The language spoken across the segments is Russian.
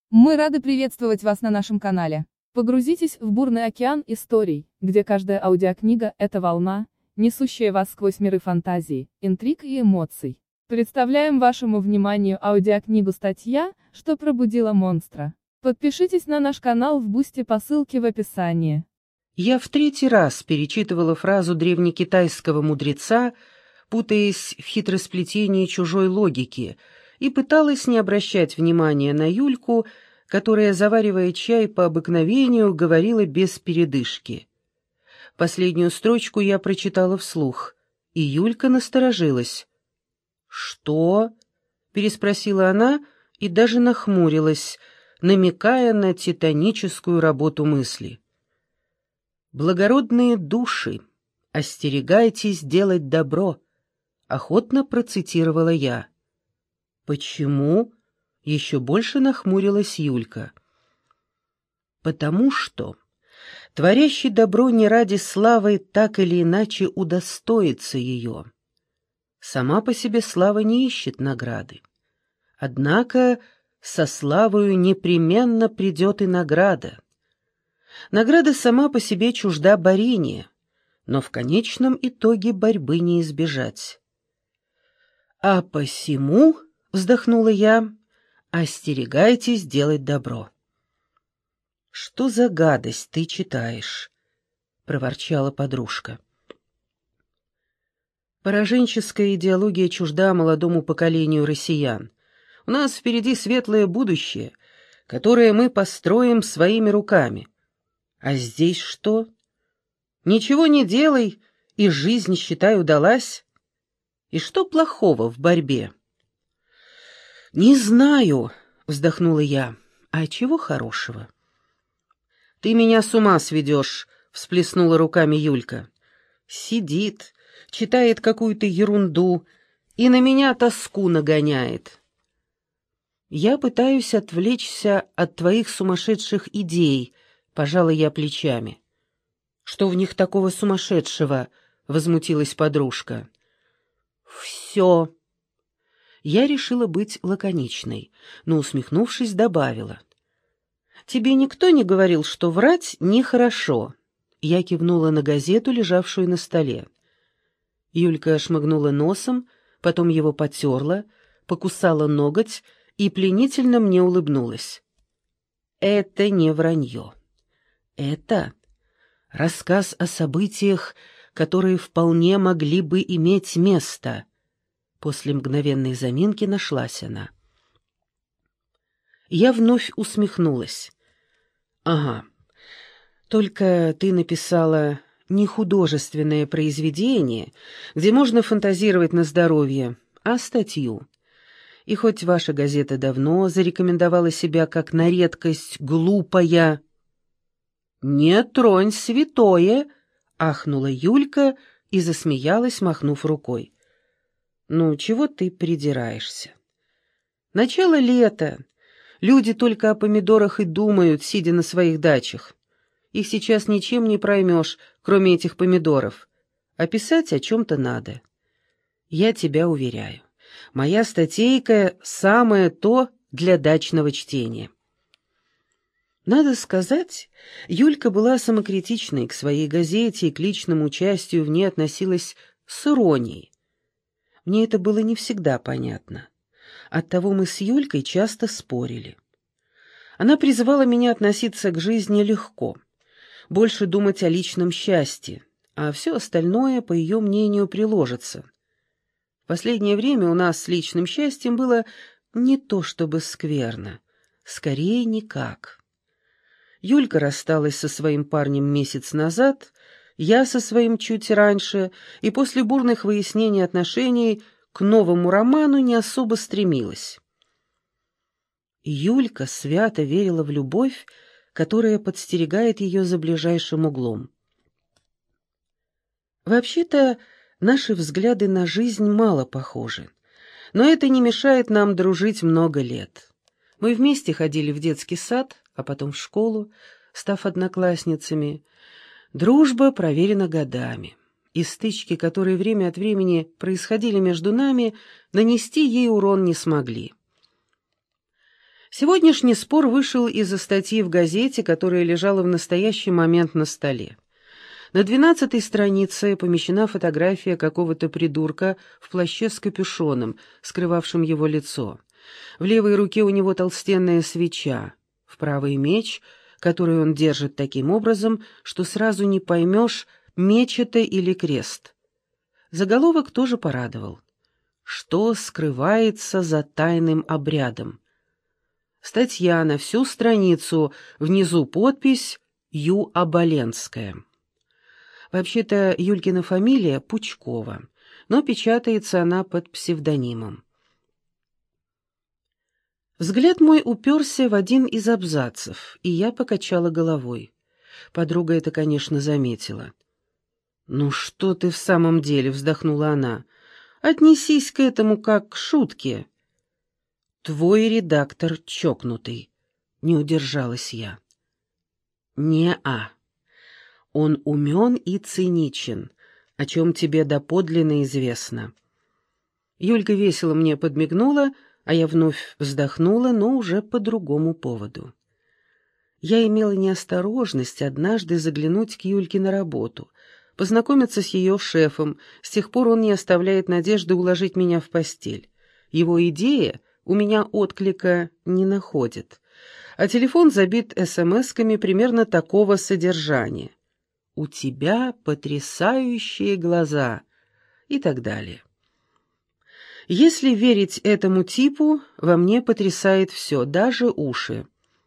Мы рады приветствовать вас на нашем канале. Погрузитесь в бурный океан историй, где каждая аудиокнига — это волна, несущая вас сквозь миры фантазии, интриг и эмоций. Представляем вашему вниманию аудиокнигу «Статья, что пробудила монстра». Подпишитесь на наш канал в Бусти по ссылке в описании. Я в третий раз перечитывала фразу древнекитайского мудреца, путаясь в хитросплетении чужой логики, и пыталась не обращать внимания на Юльку, которая, заваривая чай по обыкновению, говорила без передышки. Последнюю строчку я прочитала вслух, и Юлька насторожилась. «Что?» — переспросила она и даже нахмурилась, намекая на титаническую работу мысли. «Благородные души, остерегайтесь делать добро», — охотно процитировала я. «Почему?» — еще больше нахмурилась Юлька. «Потому что творящий добро не ради славы так или иначе удостоится ее. Сама по себе слава не ищет награды. Однако со славою непременно придет и награда. Награда сама по себе чужда борения, но в конечном итоге борьбы не избежать. А посему, вздохнула я, остерегайтесь делать добро. «Что за гадость ты читаешь?» — проворчала подружка. Пораженческая идеология чужда молодому поколению россиян. У нас впереди светлое будущее, которое мы построим своими руками. А здесь что? Ничего не делай, и жизнь, считай, удалась. И что плохого в борьбе? «Не знаю», — вздохнула я. «А чего хорошего?» «Ты меня с ума сведешь», — всплеснула руками Юлька. «Сидит, читает какую-то ерунду и на меня тоску нагоняет». «Я пытаюсь отвлечься от твоих сумасшедших идей», — пожала я плечами. «Что в них такого сумасшедшего?» — возмутилась подружка. «Все». Я решила быть лаконичной, но, усмехнувшись, добавила. «Тебе никто не говорил, что врать нехорошо?» Я кивнула на газету, лежавшую на столе. Юлька шмыгнула носом, потом его потерла, покусала ноготь и пленительно мне улыбнулась. «Это не вранье. Это рассказ о событиях, которые вполне могли бы иметь место». После мгновенной заминки нашлась она. Я вновь усмехнулась. «Ага, только ты написала не художественное произведение, где можно фантазировать на здоровье, а статью. И хоть ваша газета давно зарекомендовала себя как на редкость глупая...» «Не тронь святое!» — ахнула Юлька и засмеялась, махнув рукой. «Ну, чего ты придираешься? Начало лета. Люди только о помидорах и думают, сидя на своих дачах. Их сейчас ничем не проймешь, кроме этих помидоров. А писать о чем-то надо. Я тебя уверяю, моя статейка — самое то для дачного чтения». Надо сказать, Юлька была самокритичной к своей газете и к личному участию в ней относилась с иронией. Мне это было не всегда понятно. Оттого мы с Юлькой часто спорили. Она призывала меня относиться к жизни легко, больше думать о личном счастье, а все остальное, по ее мнению, приложится. В последнее время у нас с личным счастьем было не то чтобы скверно, скорее никак. Юлька рассталась со своим парнем месяц назад, я со своим чуть раньше, и после бурных выяснений отношений к новому роману не особо стремилась. Юлька свято верила в любовь, которая подстерегает ее за ближайшим углом. Вообще-то, наши взгляды на жизнь мало похожи, но это не мешает нам дружить много лет. Мы вместе ходили в детский сад, а потом в школу, став одноклассницами. Дружба проверена годами, и стычки, которые время от времени происходили между нами, нанести ей урон не смогли. Сегодняшний спор вышел из-за статьи в газете, которая лежала в настоящий момент на столе. На 12-й странице помещена фотография какого-то придурка в плаще с капюшоном, скрывавшим его лицо. В левой руке у него толстенная свеча, в правой меч, который он держит таким образом, что сразу не поймешь, меч это или крест. Заголовок тоже порадовал. Что скрывается за тайным обрядом? Статья на всю страницу, внизу подпись «Ю. Оболенская». Вообще-то Юлькина фамилия Пучкова, но печатается она под псевдонимом. Взгляд мой уперся в один из абзацев, и я покачала головой. Подруга это, конечно, заметила. «Ну что ты в самом деле?» — вздохнула она. «Отнесись к этому как к шутке». «Твой редактор чокнутый», — не удержалась я. «Не-а. Он умен и циничен, о чем тебе доподлинно известно». Юлька весело мне подмигнула, а я вновь вздохнула, но уже по другому поводу. Я имела неосторожность однажды заглянуть к Юльке на работу, познакомиться с ее шефом, с тех пор он не оставляет надежды уложить меня в постель. Его идея у меня отклика не находит, а телефон забит смс-ками примерно такого содержания. «У тебя потрясающие глаза» и так далее. Если верить этому типу, во мне потрясает все, даже уши.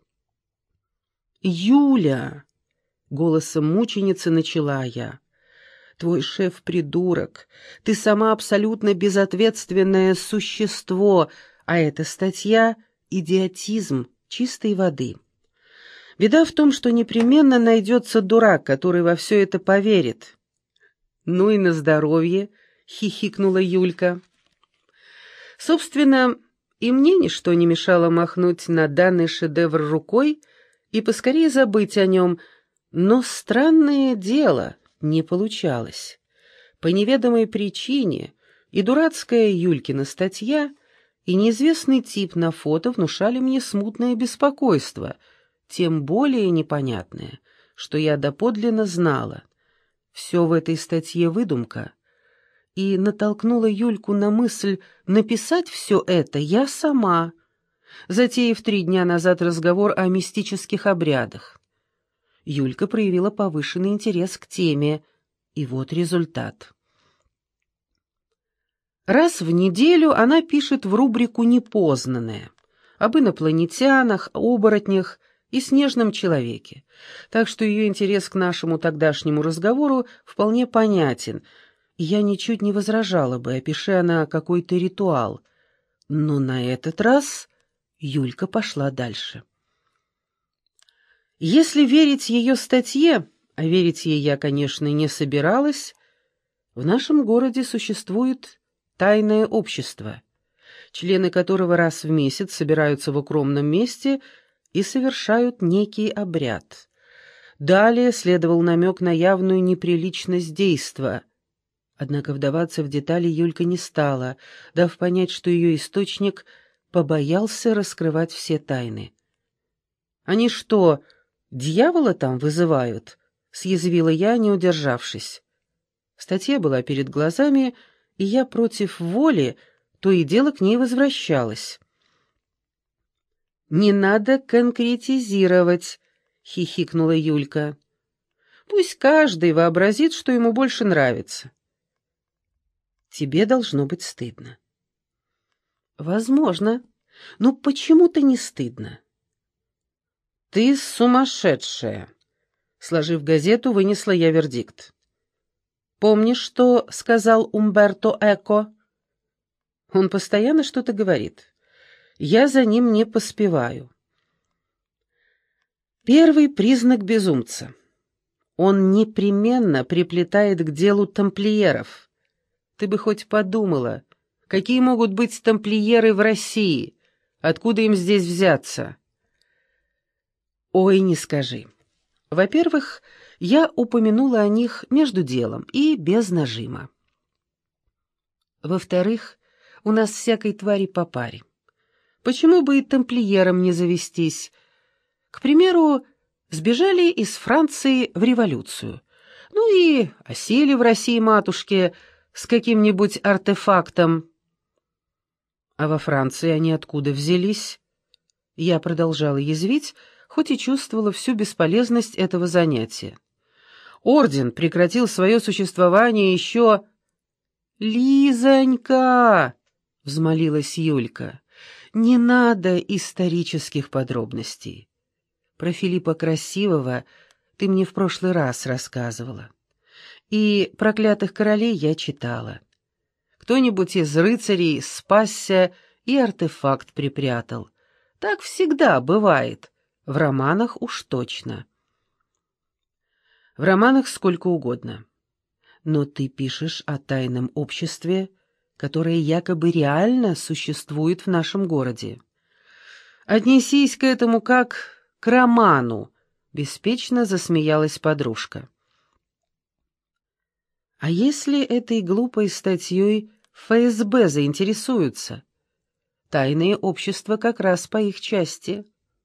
«Юля!» — голосом мученицы начала я. «Твой шеф придурок, ты сама абсолютно безответственное существо, а эта статья — идиотизм чистой воды. Беда в том, что непременно найдется дурак, который во все это поверит». «Ну и на здоровье!» — хихикнула Юлька. Собственно, и мне ничто не мешало махнуть на данный шедевр рукой и поскорее забыть о нем, но странное дело не получалось. По неведомой причине и дурацкая Юлькина статья, и неизвестный тип на фото внушали мне смутное беспокойство, тем более непонятное, что я доподлинно знала. Все в этой статье выдумка, и натолкнула Юльку на мысль написать все это я сама, затеяв 3 дня назад разговор о мистических обрядах. Юлька проявила повышенный интерес к теме, и вот результат. Раз в неделю она пишет в рубрику «Непознанное» об инопланетянах, оборотнях и снежном человеке, так что ее интерес к нашему тогдашнему разговору вполне понятен, и я ничуть не возражала бы, опиши она какой-то ритуал. Но на этот раз Юлька пошла дальше. Если верить ее статье, а верить ей я, конечно, не собиралась, в нашем городе существует тайное общество, члены которого раз в месяц собираются в укромном месте и совершают некий обряд. Далее следовал намек на явную неприличность действа. Однако вдаваться в детали Юлька не стала, дав понять, что ее источник побоялся раскрывать все тайны. «Они что, дьявола там вызывают?» — съязвила я, не удержавшись. Статья была перед глазами, и я против воли то и дело к ней возвращалась. «Не надо конкретизировать», — хихикнула Юлька. «Пусть каждый вообразит, что ему больше нравится». «Тебе должно быть стыдно». «Возможно. Но почему-то не стыдно». «Ты сумасшедшая», — сложив газету, вынесла я вердикт. «Помнишь, что сказал Умберто Эко?» «Он постоянно что-то говорит. Я за ним не поспеваю». Первый признак безумца. Он непременно приплетает к делу тамплиеров. Ты бы хоть подумала, какие могут быть тамплиеры в России, откуда им здесь взяться? Ой, не скажи. Во-первых, я упомянула о них между делом и без нажима. Во-вторых, у нас всякой твари по паре. Почему бы и тамплиером не завестись? К примеру, сбежали из Франции в революцию. Ну и осели в России матушке с каким-нибудь артефактом. А во Франции они откуда взялись? Я продолжала язвить, хоть и чувствовала всю бесполезность этого занятия. Орден прекратил свое существование еще... «Лизонька!» — взмолилась Юлька. «Не надо исторических подробностей. Про Филиппа Красивого ты мне в прошлый раз рассказывала. И «Проклятых королей» я читала. Кто-нибудь из рыцарей спасся и артефакт припрятал. Так всегда бывает. В романах уж точно. В романах сколько угодно. Но ты пишешь о тайном обществе, которое якобы реально существует в нашем городе. Отнесись к этому как к роману, беспечно засмеялась подружка. А если этой глупой статьей ФСБ заинтересуются? Тайные общества как раз по их части.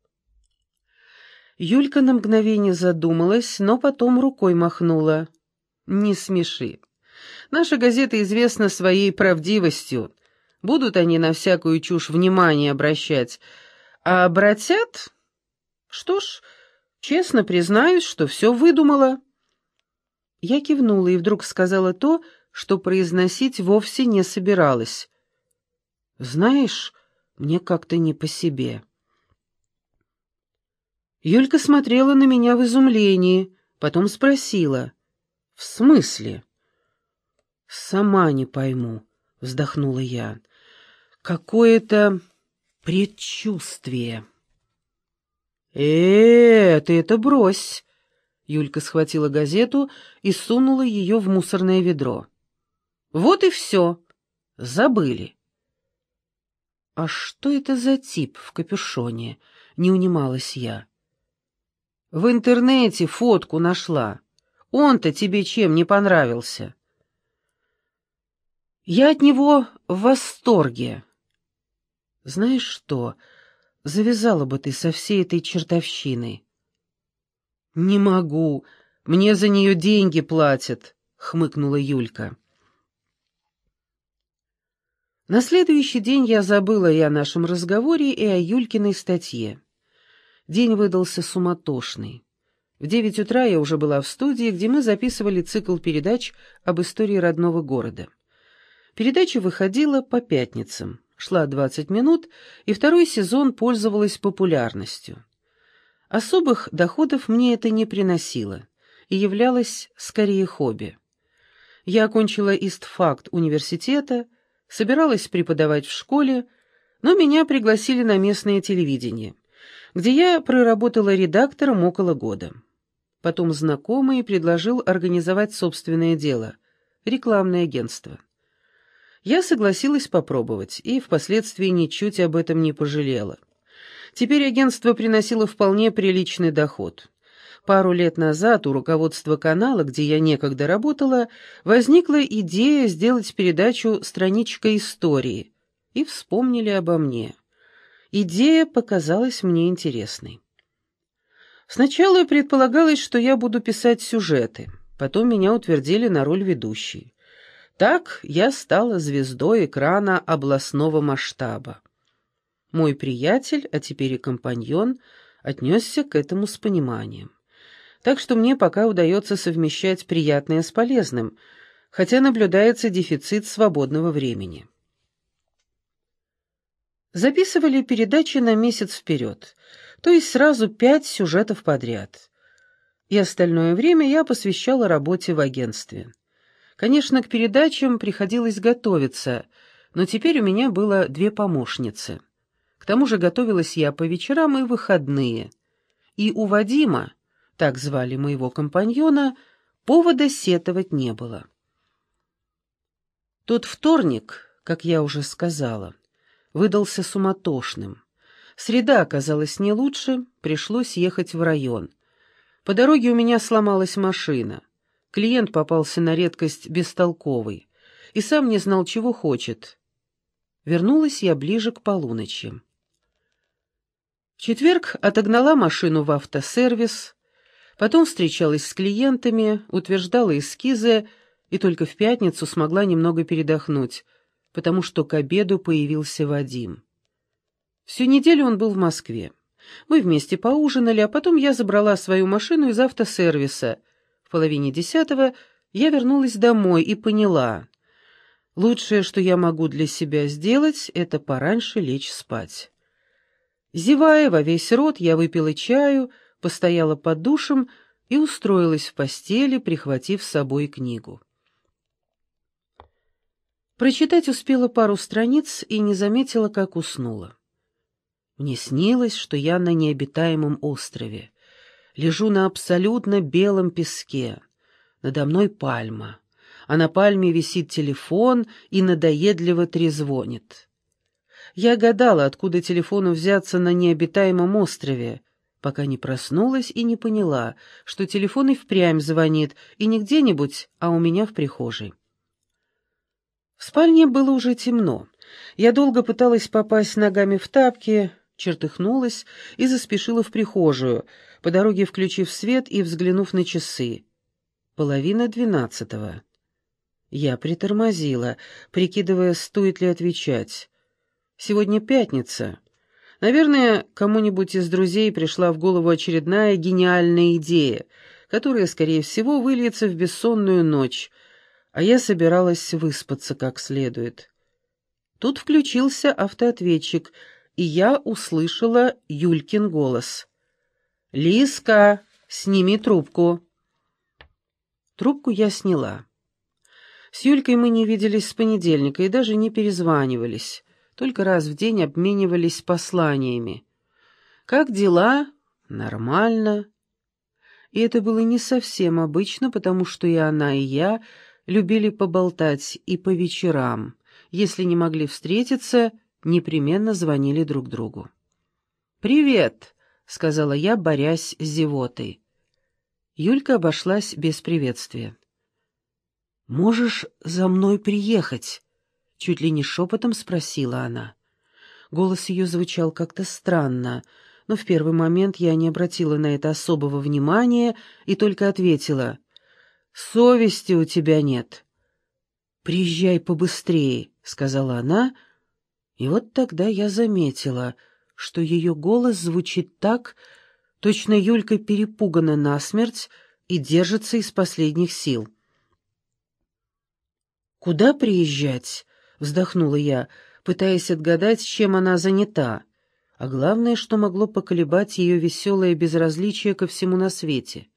Юлька на мгновение задумалась, но потом рукой махнула. «Не смеши. Наша газета известна своей правдивостью. Будут они на всякую чушь внимание обращать. А обратят? Что ж, честно признаюсь, что все выдумала». Я кивнула и вдруг сказала то, что произносить вовсе не собиралась. «Знаешь, мне как-то не по себе». Юлька смотрела на меня в изумлении, потом спросила. «В смысле?» «Сама не пойму», — вздохнула я. «Какое-то предчувствие». Ты это брось!» Юлька схватила газету и сунула ее в мусорное ведро. «Вот и все. Забыли». «А что это за тип в капюшоне?» — не унималась я. «В интернете фотку нашла. Он-то тебе чем не понравился?» «Я от него в восторге». «Знаешь что, завязала бы ты со всей этой чертовщиной». «Не могу, мне за нее деньги платят», — хмыкнула Юлька. На следующий день я забыла и о нашем разговоре, и о Юлькиной статье. День выдался суматошный. В 9 утра я уже была в студии, где мы записывали цикл передач об истории родного города. Передача выходила по пятницам, шла 20 минут, и второй сезон пользовалась популярностью. Особых доходов мне это не приносило и являлось скорее хобби. Я окончила истфак университета, собиралась преподавать в школе, но меня пригласили на местное телевидение, где я проработала редактором около года. Потом знакомый предложил организовать собственное дело — рекламное агентство. Я согласилась попробовать и впоследствии ничуть об этом не пожалела. Теперь агентство приносило вполне приличный доход. Пару лет назад у руководства канала, где я некогда работала, возникла идея сделать передачу «Страничка истории», и вспомнили обо мне. Идея показалась мне интересной. Сначала предполагалось, что я буду писать сюжеты, потом меня утвердили на роль ведущей. Так я стала звездой экрана областного масштаба. Мой приятель, а теперь и компаньон, отнесся к этому с пониманием. Так что мне пока удается совмещать приятное с полезным, хотя наблюдается дефицит свободного времени. Записывали передачи на месяц вперед, то есть сразу 5 сюжетов подряд. И остальное время я посвящала работе в агентстве. Конечно, к передачам приходилось готовиться, но теперь у меня было 2 помощницы. К тому же готовилась я по вечерам и выходные. И у Вадима, так звали моего компаньона, повода сетовать не было. Тот вторник, как я уже сказала, выдался суматошным. Среда оказалась не лучше, пришлось ехать в район. По дороге у меня сломалась машина. Клиент попался на редкость бестолковый и сам не знал, чего хочет. Вернулась я ближе к полуночи. В четверг отогнала машину в автосервис, потом встречалась с клиентами, утверждала эскизы и только в пятницу смогла немного передохнуть, потому что к обеду появился Вадим. Всю неделю он был в Москве. Мы вместе поужинали, а потом я забрала свою машину из автосервиса. В 9:30 я вернулась домой и поняла, лучшее, что я могу для себя сделать, это пораньше лечь спать. Зевая во весь рот, я выпила чаю, постояла под душем и устроилась в постели, прихватив с собой книгу. Прочитать успела пару страниц и не заметила, как уснула. Мне снилось, что я на необитаемом острове. Лежу на абсолютно белом песке. Надо мной пальма, а на пальме висит телефон и надоедливо трезвонит. Я гадала, откуда телефону взяться на необитаемом острове, пока не проснулась и не поняла, что телефон и впрямь звонит, и не где-нибудь, а у меня в прихожей. В спальне было уже темно. Я долго пыталась попасть ногами в тапки, чертыхнулась и заспешила в прихожую, по дороге включив свет и взглянув на часы. 11:30. Я притормозила, прикидывая, стоит ли отвечать. Сегодня пятница. Наверное, кому-нибудь из друзей пришла в голову очередная гениальная идея, которая, скорее всего, выльется в бессонную ночь, а я собиралась выспаться как следует. Тут включился автоответчик, и я услышала Юлькин голос. «Лизка, сними трубку». Трубку я сняла. С Юлькой мы не виделись с понедельника и даже не перезванивались, только раз в день обменивались посланиями. «Как дела?» «Нормально». И это было не совсем обычно, потому что и она, и я любили поболтать и по вечерам. Если не могли встретиться, непременно звонили друг другу. «Привет», — сказала я, борясь с зевотой. Юлька обошлась без приветствия. «Можешь за мной приехать?» — чуть ли не шепотом спросила она. Голос ее звучал как-то странно, но в первый момент я не обратила на это особого внимания и только ответила: «Совести у тебя нет». «Приезжай побыстрее», — сказала она, и вот тогда я заметила, что ее голос звучит так, точно Юлька перепугана насмерть и держится из последних сил. «Куда приезжать?» — вздохнула я, пытаясь отгадать, чем она занята, а главное, что могло поколебать ее веселое безразличие ко всему на свете.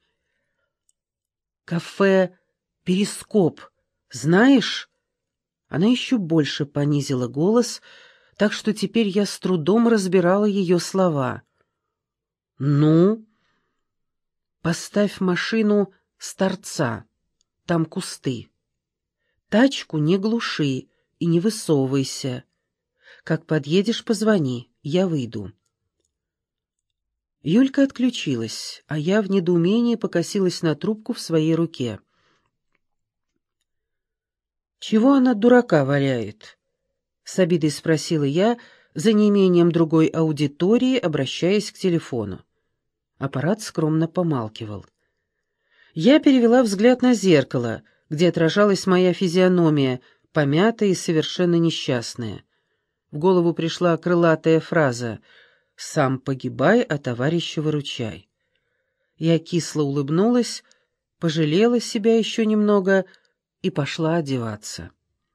«Кафе «Перископ», знаешь?» Она еще больше понизила голос, так что теперь я с трудом разбирала ее слова. «Ну?» «Поставь машину с торца, там кусты. Тачку не глуши и не высовывайся. Как подъедешь, позвони, я выйду». Юлька отключилась, а я в недоумении покосилась на трубку в своей руке. «Чего она дурака валяет?» — с обидой спросила я, за неимением другой аудитории, обращаясь к телефону. Аппарат скромно помалкивал. Я перевела взгляд на зеркало, где отражалась моя физиономия, помятая и совершенно несчастная. В голову пришла крылатая фраза «Сам погибай, а товарища выручай». Я кисло улыбнулась, пожалела себя еще немного и пошла одеваться.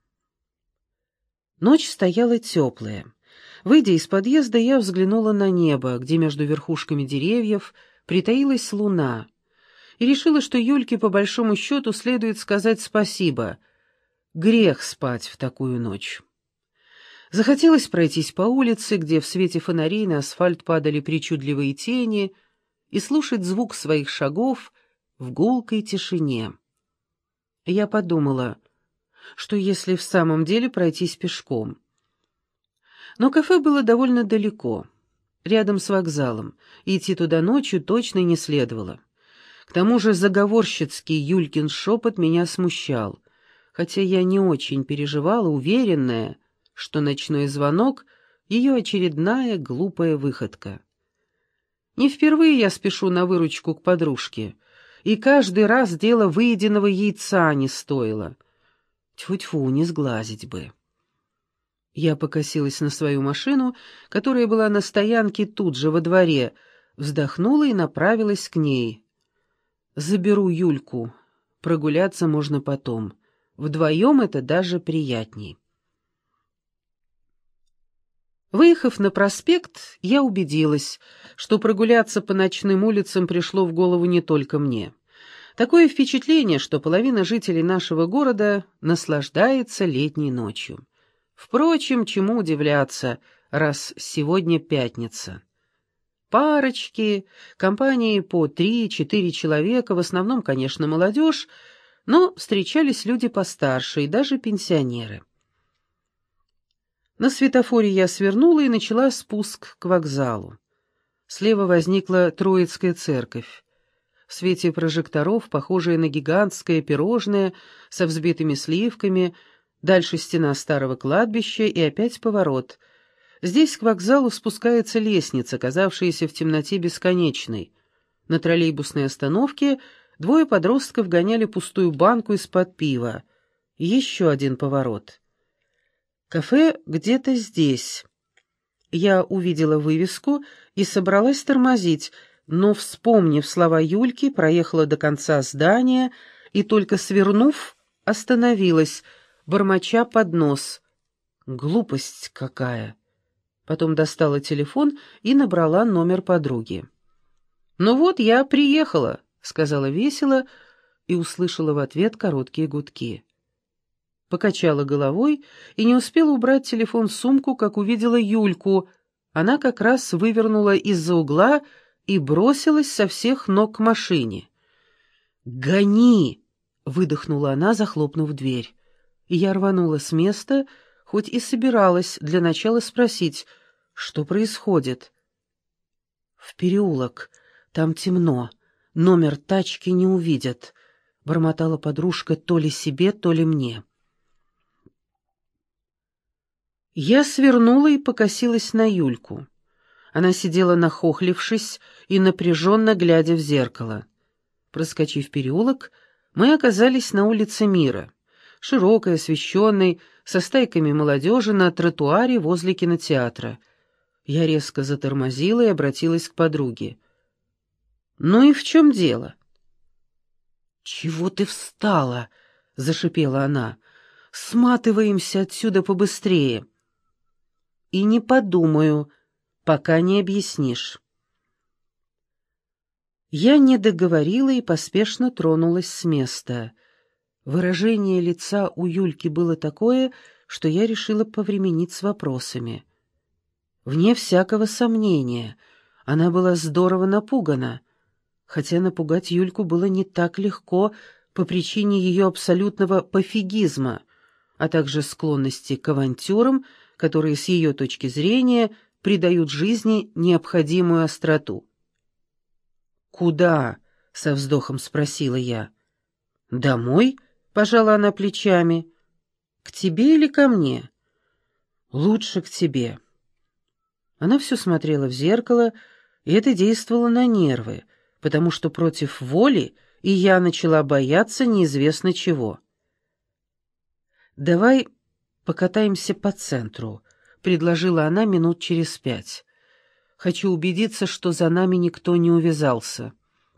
Ночь стояла теплая. Выйдя из подъезда, я взглянула на небо, где между верхушками деревьев притаилась луна, и решила, что Юльке по большому счету следует сказать спасибо. Грех спать в такую ночь. Захотелось пройтись по улице, где в свете фонарей на асфальт падали причудливые тени, и слушать звук своих шагов в гулкой тишине. Я подумала, что если в самом деле пройтись пешком. Но кафе было довольно далеко, рядом с вокзалом, и идти туда ночью точно не следовало. К тому же заговорщицкий Юлькин шепот меня смущал, хотя я не очень переживала, уверенная, что ночной звонок — ее очередная глупая выходка. Не впервые я спешу на выручку к подружке, и каждый раз дело выеденного яйца не стоило. Тьфу-тьфу, не сглазить бы. Я покосилась на свою машину, которая была на стоянке тут же во дворе, вздохнула и направилась к ней. Заберу Юльку. Прогуляться можно потом. Вдвоем это даже приятней. Выехав на проспект, я убедилась, что прогуляться по ночным улицам пришло в голову не только мне. Такое впечатление, что половина жителей нашего города наслаждается летней ночью. Впрочем, чему удивляться, раз сегодня пятница. Парочки, компании по 3-4 человека, в основном, конечно, молодежь, но встречались люди постарше и даже пенсионеры. На светофоре я свернула и начала спуск к вокзалу. Слева возникла Троицкая церковь. В свете прожекторов, похожая на гигантское пирожное со взбитыми сливками, дальше стена старого кладбища и опять поворот. Здесь к вокзалу спускается лестница, казавшаяся в темноте бесконечной. На троллейбусной остановке двое подростков гоняли пустую банку из-под пива. Еще один поворот. Кафе где-то здесь. Я увидела вывеску и собралась тормозить, но, вспомнив слова Юльки, проехала до конца здания и, только свернув, остановилась, бормоча под нос. Глупость какая! Потом достала телефон и набрала номер подруги. «Ну вот, я приехала», — сказала весело и услышала в ответ короткие гудки. Покачала головой и не успела убрать телефон в сумку, как увидела Юльку. Она как раз вывернула из-за угла и бросилась со всех ног к машине. «Гони!» — выдохнула она, захлопнув дверь. И я рванула с места, хоть и собиралась для начала спросить, что происходит. «В переулок, там темно, номер тачки не увидят», — бормотала подружка то ли себе, то ли мне. Я свернула и покосилась на Юльку. Она сидела нахохлившись и напряженно глядя в зеркало. Проскочив переулок, мы оказались на улице Мира, широкой, освещенной, со стайками молодежи на тротуаре возле кинотеатра. Я резко затормозила и обратилась к подруге. «Ну и в чем дело?» «Чего ты встала?» — зашипела она. «Сматываемся отсюда побыстрее». «И не подумаю, пока не объяснишь». Я не договорила и поспешно тронулась с места. Выражение лица у Юльки было такое, что я решила повременить с вопросами. Вне всякого сомнения, она была здорово напугана, хотя напугать Юльку было не так легко по причине ее абсолютного пофигизма, а также склонности к авантюрам, которые с ее точки зрения придают жизни необходимую остроту. «Куда?» — со вздохом спросила я. «Домой?» — пожала она плечами. «К тебе или ко мне?» «Лучше к тебе». Она все смотрела в зеркало, и это действовало на нервы, потому что против воли и я начала бояться неизвестно чего. «Давай покатаемся по центру», — предложила она минут через 5. «Хочу убедиться, что за нами никто не увязался».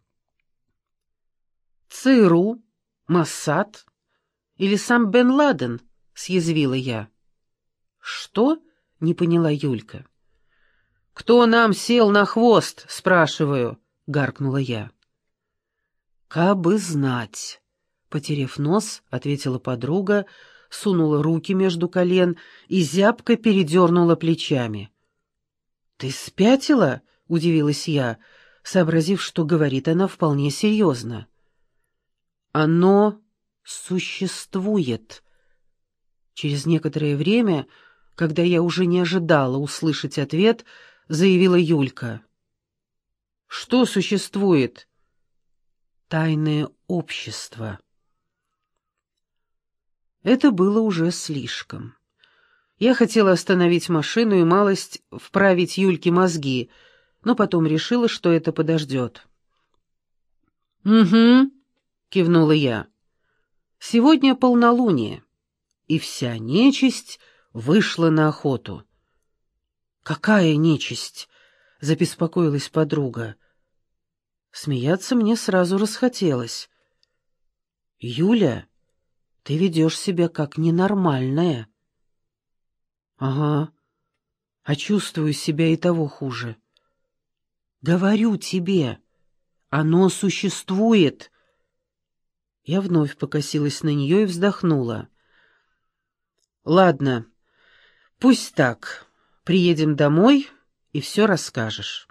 «ЦРУ? Моссад? Или сам Бен Ладен?» — съязвила я. «Что?» — не поняла Юлька. «Кто нам сел на хвост?» — спрашиваю, — гаркнула я. «Кабы знать», — потеряв нос, ответила подруга, сунула руки между колен и зябко передернула плечами. «Ты спятила?» — удивилась я, сообразив, что говорит она вполне серьезно. «Оно существует». Через некоторое время, когда я уже не ожидала услышать ответ, заявила Юлька. «Что существует?» «Тайное общество». Это было уже слишком. Я хотела остановить машину и малость вправить Юльке мозги, но потом решила, что это подождет. «Угу», — кивнула я. «Сегодня полнолуние, и вся нечисть вышла на охоту». «Какая нечисть?» — забеспокоилась подруга. Смеяться мне сразу расхотелось. «Юля, ты ведешь себя как ненормальная». «Ага, а чувствую себя и того хуже». «Говорю тебе, оно существует». Я вновь покосилась на нее и вздохнула. «Ладно, пусть так. Приедем домой, и все расскажешь».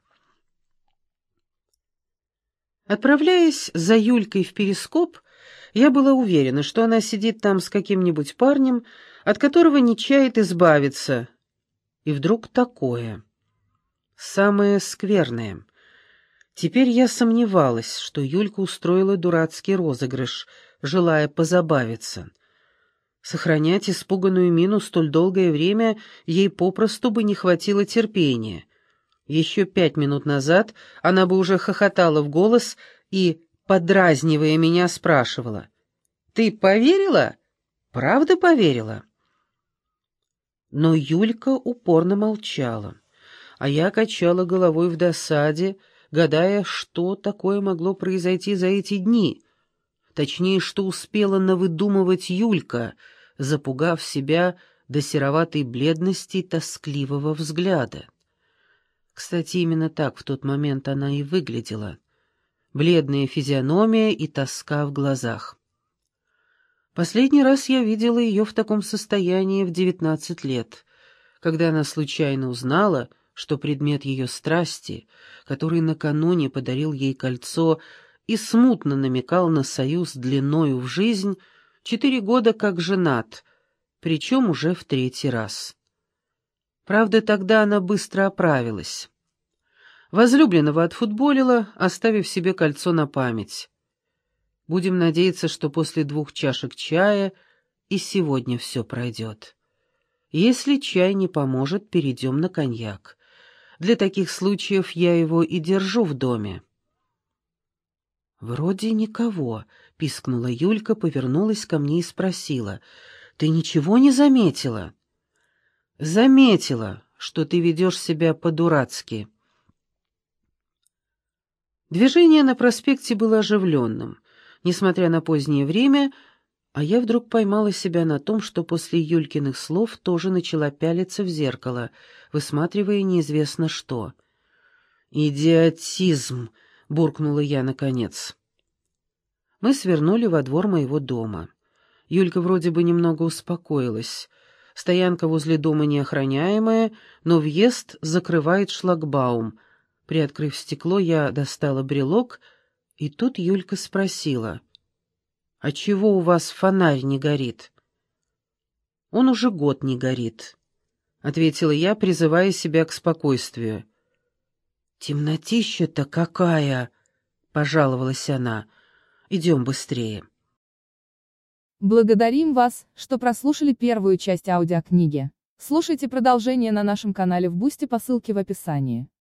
Отправляясь за Юлькой в Перископ, я была уверена, что она сидит там с каким-нибудь парнем, от которого не чает избавиться. И вдруг такое. Самое скверное. Теперь я сомневалась, что Юлька устроила дурацкий розыгрыш, желая позабавиться. Сохранять испуганную мину столь долгое время ей попросту бы не хватило терпения. Еще 5 минут назад она бы уже хохотала в голос и, подразнивая меня, спрашивала: «Ты поверила? Правда поверила?» Но Юлька упорно молчала, а я качала головой в досаде, гадая, что такое могло произойти за эти дни. Точнее, что успела навыдумывать Юлька, запугав себя до сероватой бледности и тоскливого взгляда. Кстати, именно так в тот момент она и выглядела. Бледная физиономия и тоска в глазах. Последний раз я видела ее в таком состоянии в 19 лет, когда она случайно узнала, что предмет ее страсти, который накануне подарил ей кольцо и смутно намекал на союз длиною в жизнь, 4 года как женат, причем уже в 3-й раз. Правда, тогда она быстро оправилась. Возлюбленного отфутболила, оставив себе кольцо на память. Будем надеяться, что после 2 чашек чая и сегодня все пройдет. Если чай не поможет, перейдем на коньяк. Для таких случаев я его и держу в доме. «Вроде никого», — пискнула Юлька, повернулась ко мне и спросила: «Ты ничего не заметила?» «Заметила, что ты ведешь себя по-дурацки». Движение на проспекте было оживленным, несмотря на позднее время, а я вдруг поймала себя на том, что после Юлькиных слов тоже начала пялиться в зеркало, высматривая неизвестно что. «Идиотизм!» — буркнула я наконец. Мы свернули во двор моего дома. Юлька вроде бы немного успокоилась. Стоянка возле дома неохраняемая, но въезд закрывает шлагбаум. Приоткрыв стекло, я достала брелок, и тут Юлька спросила: «А чего у вас фонарь не горит?» «Он уже год не горит», — ответила я, призывая себя к спокойствию. «Темнотища-то какая!» — пожаловалась она. «Идем быстрее». Благодарим вас, что прослушали первую часть аудиокниги. Слушайте продолжение на нашем канале в Бусти по ссылке в описании.